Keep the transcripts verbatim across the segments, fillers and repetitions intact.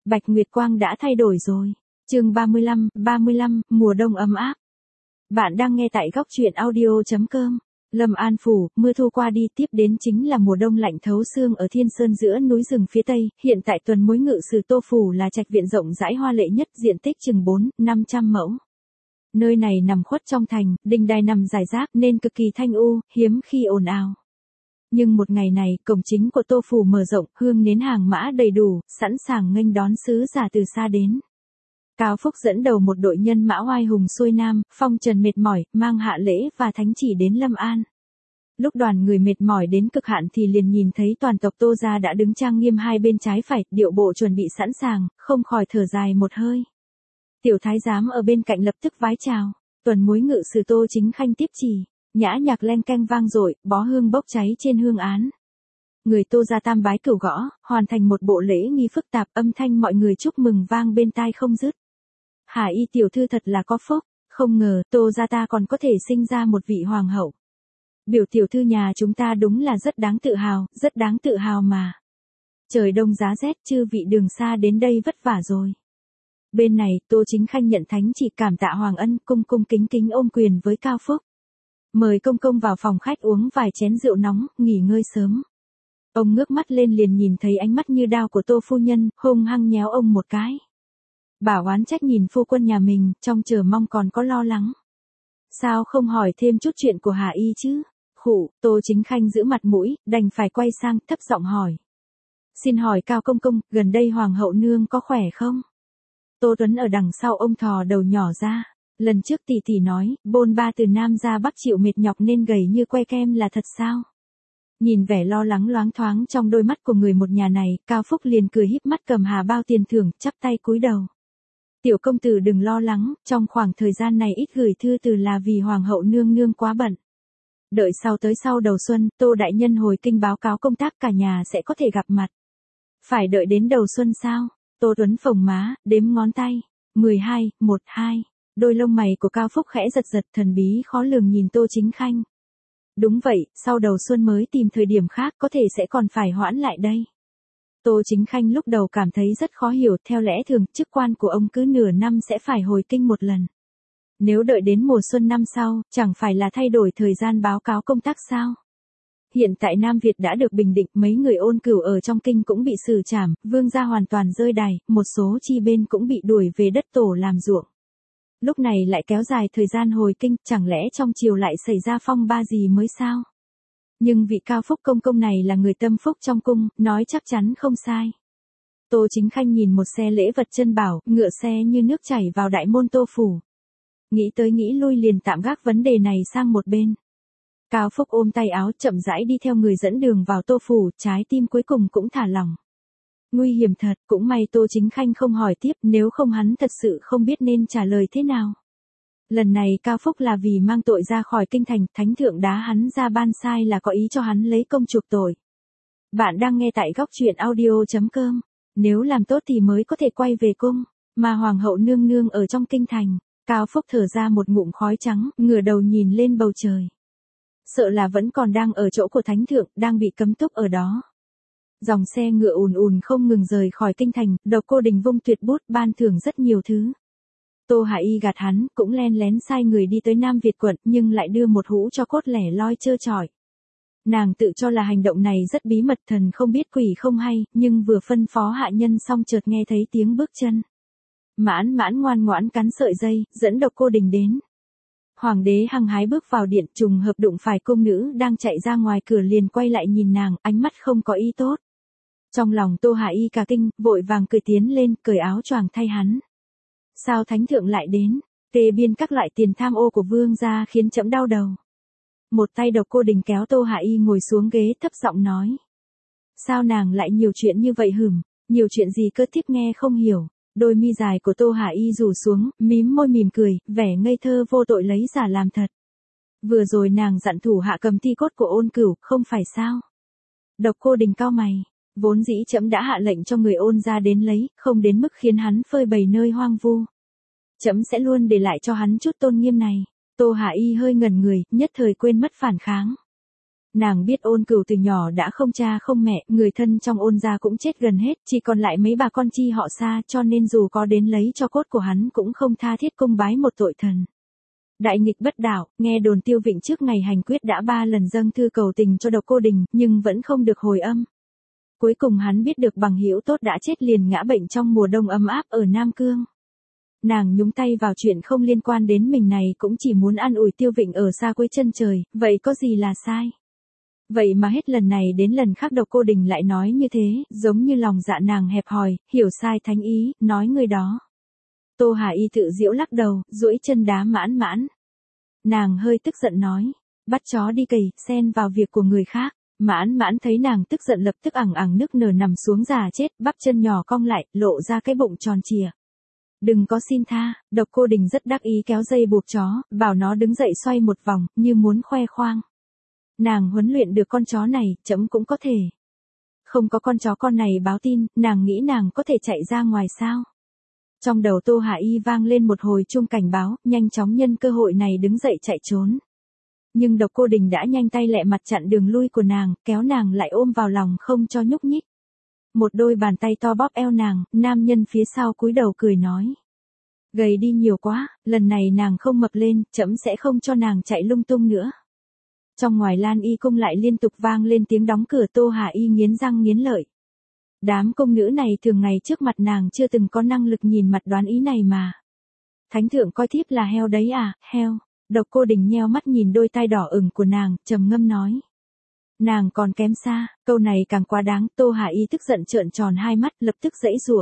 Bạch Nguyệt Quang đã thay đổi rồi. Chương ba mươi lăm, ba mươi lăm, mùa đông ấm áp. Bạn đang nghe tại góc truyện audio chấm com. Lâm An phủ, mưa thu qua đi, tiếp đến chính là mùa đông lạnh thấu xương ở Thiên Sơn giữa núi rừng phía tây. Hiện tại Tuần Mối Ngự Sử Tô phủ là trạch viện rộng rãi hoa lệ nhất, diện tích chừng bốn, năm trăm mẫu. Nơi này nằm khuất trong thành, đình đài nằm rải rác nên cực kỳ thanh u, hiếm khi ồn ào. Nhưng một ngày này, cổng chính của Tô phủ mở rộng, hương nến hàng mã đầy đủ, sẵn sàng nghênh đón sứ giả từ xa đến. Cao Phúc dẫn đầu một đội nhân mã oai hùng xuôi nam, phong trần mệt mỏi, mang hạ lễ và thánh chỉ đến Lâm An. Lúc đoàn người mệt mỏi đến cực hạn thì liền nhìn thấy toàn tộc Tô gia đã đứng trang nghiêm hai bên trái phải, điệu bộ chuẩn bị sẵn sàng, không khỏi thở dài một hơi. Tiểu thái giám ở bên cạnh lập tức vái chào, Tuần Mối Ngự Sử Tô Chính Khanh tiếp chỉ, nhã nhạc len keng vang dội, bó hương bốc cháy trên hương án. Người Tô gia tam bái cửu gõ, hoàn thành một bộ lễ nghi phức tạp, âm thanh mọi người chúc mừng vang bên tai không dứt. Hà y tiểu thư thật là có phúc, không ngờ Tô gia ta còn có thể sinh ra một vị hoàng hậu. Biểu tiểu thư nhà chúng ta đúng là rất đáng tự hào, rất đáng tự hào mà. Trời đông giá rét, chư vị đường xa đến đây vất vả rồi. Bên này, Tô Chính Khanh nhận thánh chỉ cảm tạ hoàng ân, cung cung kính kính ôm quyền với Cao Phúc. Mời công công vào phòng khách uống vài chén rượu nóng, nghỉ ngơi sớm. Ông ngước mắt lên liền nhìn thấy ánh mắt như đao của Tô phu nhân, hung hăng nhéo ông một cái. Bà oán trách nhìn phu quân nhà mình, trong chờ mong còn có lo lắng. Sao không hỏi thêm chút chuyện của Hà y chứ? Khụ, Tô Chính Khanh giữ mặt mũi, đành phải quay sang, thấp giọng hỏi. Xin hỏi Cao công công, gần đây hoàng hậu nương có khỏe không? Tô Tuấn ở đằng sau ông thò đầu nhỏ ra. Lần trước tỷ tỷ nói, bôn ba từ Nam ra Bắc chịu mệt nhọc nên gầy như que kem là thật sao? Nhìn vẻ lo lắng loáng thoáng trong đôi mắt của người một nhà này, Cao Phúc liền cười híp mắt cầm hà bao tiền thưởng, chắp tay cúi đầu. Tiểu công tử đừng lo lắng, trong khoảng thời gian này ít gửi thư từ là vì hoàng hậu nương nương quá bận. Đợi sau tới sau đầu xuân, Tô đại nhân hồi kinh báo cáo công tác cả nhà sẽ có thể gặp mặt. Phải đợi đến đầu xuân sao? Tô Tuấn phồng má, đếm ngón tay. mười hai, một, hai. Đôi lông mày của Cao Phúc khẽ giật giật, thần bí khó lường nhìn Tô Chính Khanh. Đúng vậy, sau đầu xuân mới tìm thời điểm khác, có thể sẽ còn phải hoãn lại đây. Tô Chính Khanh lúc đầu cảm thấy rất khó hiểu, theo lẽ thường, chức quan của ông cứ nửa năm sẽ phải hồi kinh một lần. Nếu đợi đến mùa xuân năm sau, chẳng phải là thay đổi thời gian báo cáo công tác sao? Hiện tại Nam Việt đã được bình định, mấy người Ôn Cửu ở trong kinh cũng bị xử trảm, vương gia hoàn toàn rơi đài, một số chi bên cũng bị đuổi về đất tổ làm ruộng. Lúc này lại kéo dài thời gian hồi kinh, chẳng lẽ trong triều lại xảy ra phong ba gì mới sao? Nhưng vị Cao Phúc công công này là người tâm phúc trong cung, nói chắc chắn không sai. Tô Chính Khanh nhìn một xe lễ vật chân bảo, ngựa xe như nước chảy vào đại môn Tô phủ. Nghĩ tới nghĩ lui liền tạm gác vấn đề này sang một bên. Cao Phúc ôm tay áo chậm rãi đi theo người dẫn đường vào Tô phủ, trái tim cuối cùng cũng thả lỏng. Nguy hiểm thật, cũng may Tô Chính Khanh không hỏi tiếp, nếu không hắn thật sự không biết nên trả lời thế nào. Lần này Cao Phúc là vì mang tội ra khỏi kinh thành, thánh thượng đá hắn ra ban sai là có ý cho hắn lấy công chuộc tội. Bạn đang nghe tại góc truyện audio chấm com. Nếu làm tốt thì mới có thể quay về cung, mà hoàng hậu nương nương ở trong kinh thành. Cao Phúc thở ra một ngụm khói trắng, ngửa đầu nhìn lên bầu trời. Sợ là vẫn còn đang ở chỗ của thánh thượng, đang bị cấm túc ở đó. Dòng xe ngựa ùn ùn không ngừng rời khỏi kinh thành, Độc Cô Đình vung tuyệt bút ban thưởng rất nhiều thứ. Tô Hạ Y gạt hắn, cũng len lén sai người đi tới Nam Việt quận, nhưng lại đưa một hũ cho cốt lẻ loi trơ trọi. Nàng tự cho là hành động này rất bí mật, thần không biết quỷ không hay, nhưng vừa phân phó hạ nhân xong chợt nghe thấy tiếng bước chân. Mãn mãn ngoan ngoãn cắn sợi dây, dẫn Độc Cô Đình đến. Hoàng đế hăng hái bước vào điện, trùng hợp đụng phải cung nữ đang chạy ra ngoài cửa liền quay lại nhìn nàng, ánh mắt không có ý tốt. Trong lòng Tô Hạ Y cả kinh, vội vàng cười tiến lên, cởi áo choàng thay hắn. Sao thánh thượng lại đến? Kê biên các loại tiền tham ô của vương gia khiến trẫm đau đầu. Một tay Độc Cô Đình kéo Tô Hạ Y ngồi xuống ghế, thấp giọng nói. Sao nàng lại nhiều chuyện như vậy hửm, nhiều chuyện gì cơ, tiếp nghe không hiểu. Đôi mi dài của Tô Hạ Y rủ xuống, mím môi mỉm cười, vẻ ngây thơ vô tội lấy giả làm thật. Vừa rồi nàng dặn thủ hạ cầm thi cốt của Ôn Cửu, không phải sao? Độc Cô Đình cau mày, vốn dĩ trẫm đã hạ lệnh cho người Ôn ra đến lấy, không đến mức khiến hắn phơi bày nơi hoang vu. Trẫm sẽ luôn để lại cho hắn chút tôn nghiêm này. Tô Hạ Y hơi ngẩn người, nhất thời quên mất phản kháng. Nàng biết Ôn Cửu từ nhỏ đã không cha không mẹ, người thân trong Ôn gia cũng chết gần hết, chỉ còn lại mấy bà con chi họ xa, cho nên dù có đến lấy cho cốt của hắn cũng không tha thiết cung bái một tội thần. Đại nghịch bất đạo, nghe đồn Tiêu Vịnh trước ngày hành quyết đã ba lần dâng thư cầu tình cho Độc Cô Đình, nhưng vẫn không được hồi âm. Cuối cùng hắn biết được bằng hữu tốt đã chết liền ngã bệnh trong mùa đông ấm áp ở Nam Cương. Nàng nhúng tay vào chuyện không liên quan đến mình này cũng chỉ muốn an ủi Tiêu Vịnh ở xa cuối chân trời, vậy có gì là sai? Vậy mà hết lần này đến lần khác Độc Cô Đình lại nói như thế, giống như lòng dạ nàng hẹp hòi, hiểu sai thánh ý, nói người đó. Tô Hà Y tự giễu lắc đầu, duỗi chân đá Mãn Mãn. Nàng hơi tức giận nói, bắt chó đi cầy, xen vào việc của người khác. Mãn Mãn thấy nàng tức giận lập tức ẳng ẳng nức nở nằm xuống già chết, bắp chân nhỏ cong lại, lộ ra cái bụng tròn trịa. Đừng có xin tha, Độc Cô Đình rất đắc ý kéo dây buộc chó, bảo nó đứng dậy xoay một vòng, như muốn khoe khoang. Nàng huấn luyện được con chó này, chấm cũng có thể. Không có con chó con này báo tin, nàng nghĩ nàng có thể chạy ra ngoài sao? Trong đầu Tô Hà Y vang lên một hồi chuông cảnh báo, nhanh chóng nhân cơ hội này đứng dậy chạy trốn. Nhưng Độc Cô Đình đã nhanh tay lẹ mặt chặn đường lui của nàng, kéo nàng lại ôm vào lòng không cho nhúc nhích. Một đôi bàn tay to bóp eo nàng, nam nhân phía sau cúi đầu cười nói. Gầy đi nhiều quá, lần này nàng không mập lên, chấm sẽ không cho nàng chạy lung tung nữa. Trong ngoài Lan Y cung lại liên tục vang lên tiếng đóng cửa. Tô Hà Y nghiến răng nghiến lợi. Đám công nữ này thường ngày trước mặt nàng chưa từng có năng lực nhìn mặt đoán ý này mà. Thánh thượng coi thiếp là heo đấy à, heo. Độc Cô Đình nheo mắt nhìn đôi tai đỏ ửng của nàng, trầm ngâm nói. Nàng còn kém xa, câu này càng quá đáng. Tô Hà Y tức giận trợn tròn hai mắt, lập tức giãy giụa.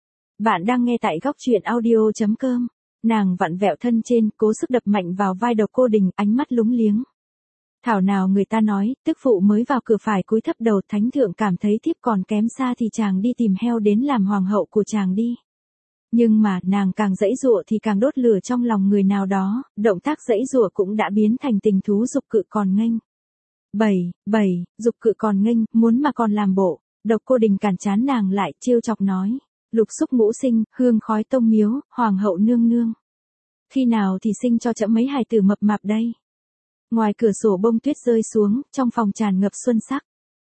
Bạn đang nghe tại góc truyện audio chấm com. Nàng vặn vẹo thân trên, cố sức đập mạnh vào vai Độc Cô Đình, ánh mắt lúng liếng. Thảo nào người ta nói, tức phụ mới vào cửa phải cúi thấp đầu, thánh thượng cảm thấy thiếp còn kém xa thì chàng đi tìm heo đến làm hoàng hậu của chàng đi. Nhưng mà, nàng càng giãy giụa thì càng đốt lửa trong lòng người nào đó, động tác giãy giụa cũng đã biến thành tình thú dục cự còn nghênh. Bảy, bảy, dục cự còn nghênh, muốn mà còn làm bộ. Độc Cô Đình cản trán nàng lại, trêu chọc nói, lục xúc ngũ sinh, hương khói tông miếu, hoàng hậu nương nương. Khi nào thì sinh cho chậm mấy hài tử mập mạp đây? Ngoài cửa sổ bông tuyết rơi xuống, trong phòng tràn ngập xuân sắc.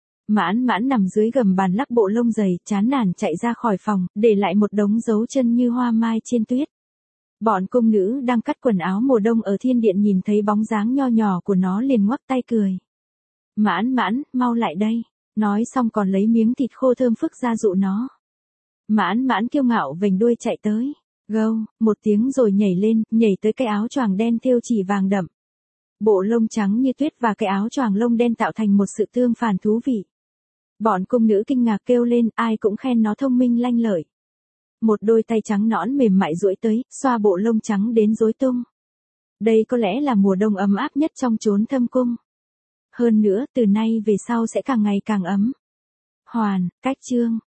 Mãn Mãn nằm dưới gầm bàn lắc bộ lông dày, chán nản chạy ra khỏi phòng, để lại một đống dấu chân như hoa mai trên tuyết. Bọn cung nữ đang cắt quần áo mùa đông ở thiên điện nhìn thấy bóng dáng nho nhỏ của nó liền ngoắc tay cười. Mãn Mãn, mau lại đây. Nói xong còn lấy miếng thịt khô thơm phức ra dụ nó. Mãn Mãn kiêu ngạo vểnh đuôi chạy tới. Gâu, một tiếng rồi nhảy lên, nhảy tới cái áo choàng đen thêu chỉ vàng đậm. Bộ lông trắng như tuyết và cái áo choàng lông đen tạo thành một sự tương phản thú vị. Bọn cung nữ kinh ngạc kêu lên, ai cũng khen nó thông minh lanh lợi. Một đôi tay trắng nõn mềm mại duỗi tới, xoa bộ lông trắng đến rối tung. Đây có lẽ là mùa đông ấm áp nhất trong chốn thâm cung. Hơn nữa, từ nay về sau sẽ càng ngày càng ấm. Hoàn, cách chương.